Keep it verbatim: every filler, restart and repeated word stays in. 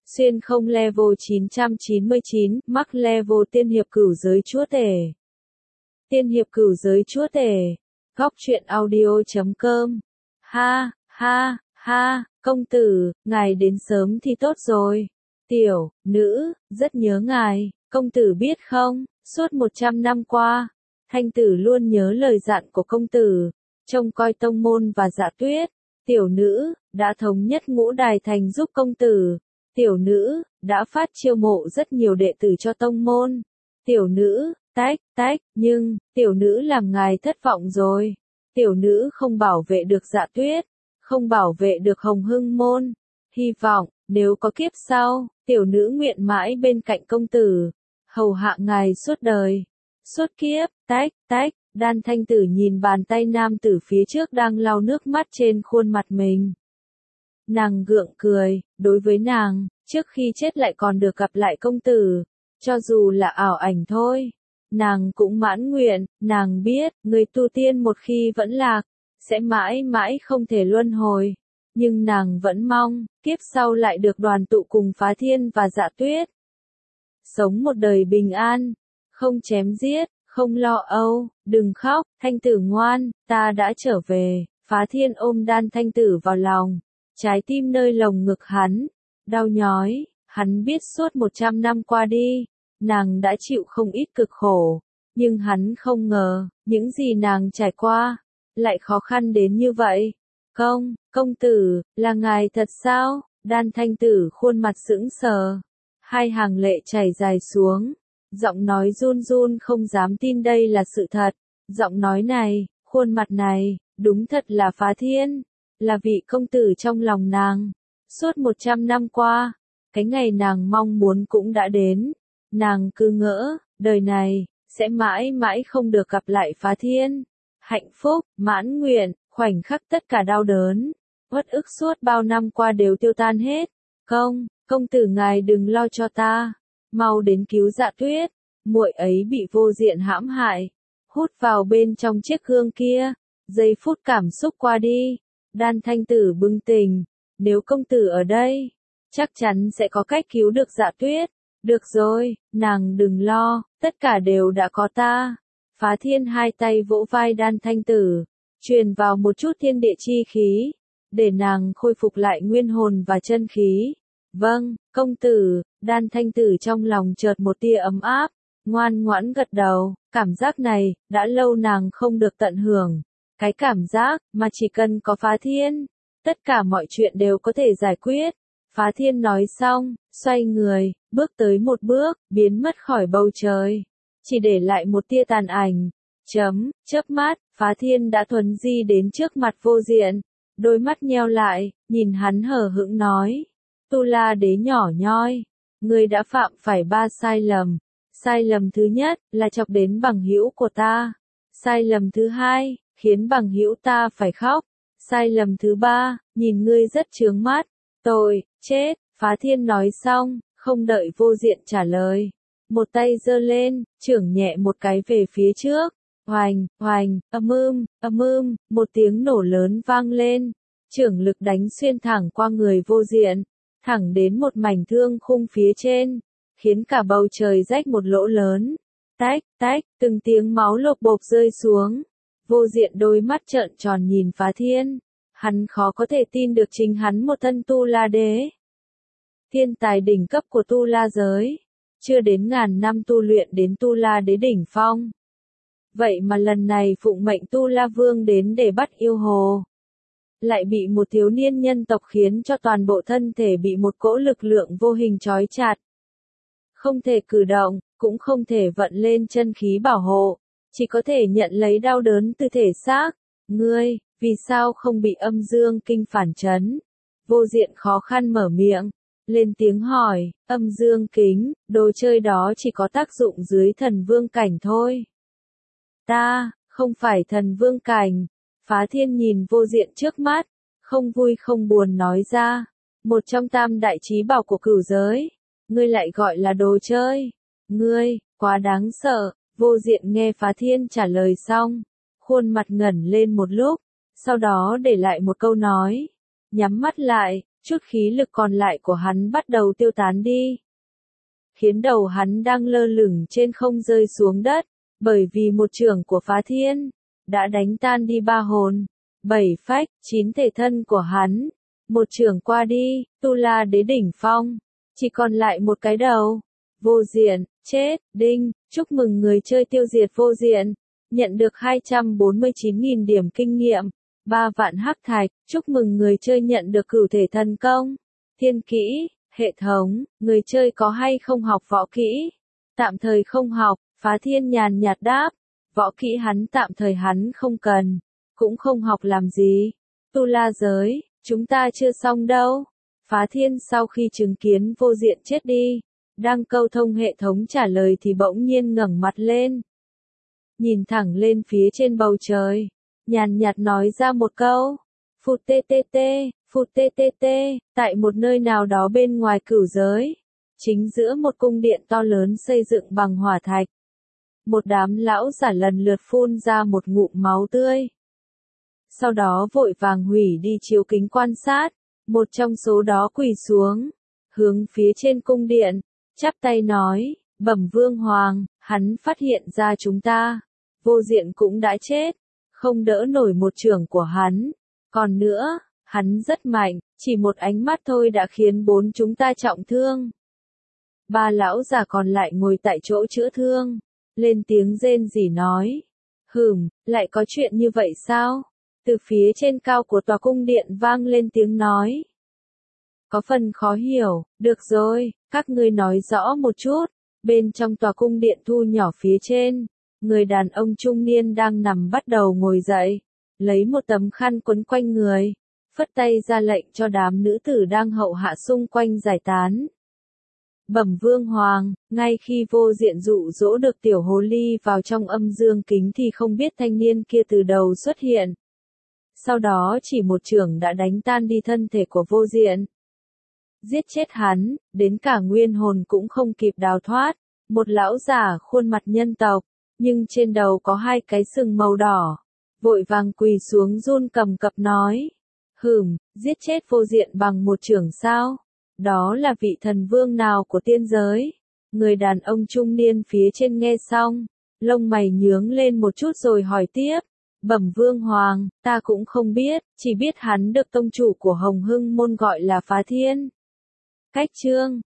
Xuyên không level chín trăm chín mươi chín, mắc level tiên hiệp cửu giới chúa tể. Tiên hiệp cửu giới chúa tể. Góc truyện audio chấm com. Ha, ha, ha, công tử, ngài đến sớm thì tốt rồi. Tiểu, nữ, rất nhớ ngài, công tử biết không, suốt một trăm năm qua, Thanh tử luôn nhớ lời dặn của công tử, trông coi tông môn và Dạ Tuyết. Tiểu nữ, đã thống nhất ngũ đài thành giúp công tử. Tiểu nữ, đã phát chiêu mộ rất nhiều đệ tử cho tông môn. Tiểu nữ, tách, tách, nhưng, tiểu nữ làm ngài thất vọng rồi. Tiểu nữ không bảo vệ được Dạ Tuyết, không bảo vệ được Hồng Hưng môn. Hy vọng, nếu có kiếp sau, tiểu nữ nguyện mãi bên cạnh công tử, hầu hạ ngài suốt đời. Suốt kiếp, tách, tách, Đan Thanh tử nhìn bàn tay nam tử phía trước đang lau nước mắt trên khuôn mặt mình. Nàng gượng cười, đối với nàng, trước khi chết lại còn được gặp lại công tử, cho dù là ảo ảnh thôi. Nàng cũng mãn nguyện, nàng biết, người tu tiên một khi vẫn lạc, sẽ mãi mãi không thể luân hồi. Nhưng nàng vẫn mong, kiếp sau lại được đoàn tụ cùng Phá Thiên và Dạ Tuyết. Sống một đời bình an, không chém giết, không lo âu, đừng khóc, Thanh tử ngoan, ta đã trở về. Phá Thiên ôm Đan Thanh tử vào lòng, trái tim nơi lồng ngực hắn, đau nhói, hắn biết suốt một trăm năm qua đi, nàng đã chịu không ít cực khổ, nhưng hắn không ngờ, những gì nàng trải qua, lại khó khăn đến như vậy. Công, công tử, là ngài thật sao? Đan Thanh tử khuôn mặt sững sờ, hai hàng lệ chảy dài xuống, giọng nói run run không dám tin đây là sự thật. Giọng nói này, khuôn mặt này, đúng thật là Phá Thiên, là vị công tử trong lòng nàng. Suốt một trăm năm qua, cái ngày nàng mong muốn cũng đã đến. Nàng cứ ngỡ, đời này, sẽ mãi mãi không được gặp lại Phá Thiên. Hạnh phúc, mãn nguyện, khoảnh khắc tất cả đau đớn, uất ức suốt bao năm qua đều tiêu tan hết. Công, công tử ngài đừng lo cho ta, mau đến cứu Dạ Tuyết, muội ấy bị vô diện hãm hại, hút vào bên trong chiếc gương kia. Giây phút cảm xúc qua đi, Đan Thanh tử bừng tỉnh, nếu công tử ở đây, chắc chắn sẽ có cách cứu được Dạ Tuyết. Được rồi, nàng đừng lo, tất cả đều đã có ta. Phá Thiên hai tay vỗ vai Đan Thanh tử, truyền vào một chút thiên địa chi khí, để nàng khôi phục lại nguyên hồn và chân khí. Vâng, công tử. Đan Thanh tử trong lòng chợt một tia ấm áp, ngoan ngoãn gật đầu. Cảm giác này, đã lâu nàng không được tận hưởng. Cái cảm giác, mà chỉ cần có Phá Thiên, tất cả mọi chuyện đều có thể giải quyết. Phá Thiên nói xong, xoay người, bước tới một bước, biến mất khỏi bầu trời. Chỉ để lại một tia tàn ảnh. Chấm, chớp mắt, Phá Thiên đã thuần di đến trước mặt Vô Diện. Đôi mắt nheo lại, nhìn hắn hờ hững nói. Tu La Đế nhỏ nhoi, ngươi đã phạm phải ba sai lầm. Sai lầm thứ nhất, là chọc đến bằng hữu của ta. Sai lầm thứ hai, khiến bằng hữu ta phải khóc. Sai lầm thứ ba, nhìn ngươi rất chướng mắt. Tội, chết. Phá Thiên nói xong, không đợi Vô Diện trả lời. Một tay giơ lên, chưởng nhẹ một cái về phía trước. Hoành, hoành, ầm ưm, ầm ưm, một tiếng nổ lớn vang lên. Chưởng lực đánh xuyên thẳng qua người Vô Diện, thẳng đến một mảnh thương khung phía trên, khiến cả bầu trời rách một lỗ lớn. Tách, tách, từng tiếng máu lộp bộp rơi xuống. Vô Diện đôi mắt trợn tròn nhìn Phá Thiên. Hắn khó có thể tin được chính hắn một thân Tu La Đế. Thiên tài đỉnh cấp của Tu La giới. Chưa đến ngàn năm tu luyện đến Tu La Đế đỉnh phong. Vậy mà lần này phụng mệnh Tu La Vương đến để bắt yêu hồ. Lại bị một thiếu niên nhân tộc khiến cho toàn bộ thân thể bị một cỗ lực lượng vô hình trói chặt. Không thể cử động, cũng không thể vận lên chân khí bảo hộ, chỉ có thể nhận lấy đau đớn từ thể xác. Ngươi, vì sao không bị âm dương kinh phản chấn? Vô Diện khó khăn mở miệng, lên tiếng hỏi. Âm dương kính, đồ chơi đó chỉ có tác dụng dưới thần vương cảnh thôi. Ta, không phải thần vương cảnh. Phá Thiên nhìn Vô Diện trước mắt, không vui không buồn nói ra. Một trong tam đại chí bảo của cửu giới, ngươi lại gọi là đồ chơi. Ngươi, quá đáng sợ. Vô Diện nghe Phá Thiên trả lời xong, khuôn mặt ngẩn lên một lúc, sau đó để lại một câu nói. Nhắm mắt lại, chút khí lực còn lại của hắn bắt đầu tiêu tán đi. Khiến đầu hắn đang lơ lửng trên không rơi xuống đất, bởi vì một chưởng của Phá Thiên, đã đánh tan đi ba hồn, bảy phách, chín thể thân của hắn. Một chưởng qua đi, Tu La Đế đỉnh phong, chỉ còn lại một cái đầu. Vô Diện, chết, đinh, chúc mừng người chơi tiêu diệt Vô Diện, nhận được hai trăm bốn mươi chín nghìn điểm kinh nghiệm, ba vạn hắc thạch, chúc mừng người chơi nhận được cửu thể thần công. Thiên kỹ, hệ thống, người chơi có hay không học võ kỹ? Tạm thời không học, Phá Thiên nhàn nhạt đáp, võ kỹ hắn tạm thời hắn không cần, cũng không học làm gì. Tu La giới, chúng ta chưa xong đâu. Phá Thiên sau khi chứng kiến Vô Diện chết đi, đang câu thông hệ thống trả lời thì bỗng nhiên ngẩng mặt lên. Nhìn thẳng lên phía trên bầu trời, nhàn nhạt nói ra một câu, phụt tê tê tê, phụt tê tê tê, tại một nơi nào đó bên ngoài cửu giới, chính giữa một cung điện to lớn xây dựng bằng hỏa thạch. Một đám lão giả lần lượt phun ra một ngụm máu tươi. Sau đó vội vàng hủy đi chiếu kính quan sát, một trong số đó quỳ xuống, hướng phía trên cung điện, chắp tay nói, bẩm Vương Hoàng, hắn phát hiện ra chúng ta, Vô Diện cũng đã chết, không đỡ nổi một chưởng của hắn. Còn nữa, hắn rất mạnh, chỉ một ánh mắt thôi đã khiến bốn chúng ta trọng thương. Ba lão già còn lại ngồi tại chỗ chữa thương, lên tiếng rên rỉ nói, hừm, lại có chuyện như vậy sao? Từ phía trên cao của tòa cung điện vang lên tiếng nói. Có phần khó hiểu, được rồi, các ngươi nói rõ một chút. Bên trong tòa cung điện thu nhỏ phía trên, người đàn ông trung niên đang nằm bắt đầu ngồi dậy, lấy một tấm khăn quấn quanh người, phất tay ra lệnh cho đám nữ tử đang hậu hạ xung quanh giải tán. Bẩm Vương Hoàng, ngay khi Vô Diện dụ dỗ được tiểu hồ ly vào trong âm dương kính thì không biết thanh niên kia từ đầu xuất hiện. Sau đó chỉ một chưởng đã đánh tan đi thân thể của Vô Diện. Giết chết hắn, đến cả nguyên hồn cũng không kịp đào thoát. Một lão giả khuôn mặt nhân tộc, nhưng trên đầu có hai cái sừng màu đỏ, vội vàng quỳ xuống run cầm cập nói. Hừm, giết chết Vô Diện bằng một chưởng sao? Đó là vị thần vương nào của tiên giới? Người đàn ông trung niên phía trên nghe xong, lông mày nhướng lên một chút rồi hỏi tiếp. Bẩm Vương Hoàng, ta cũng không biết, chỉ biết hắn được tông chủ của Hồng Hưng môn gọi là Phá Thiên. Cách chương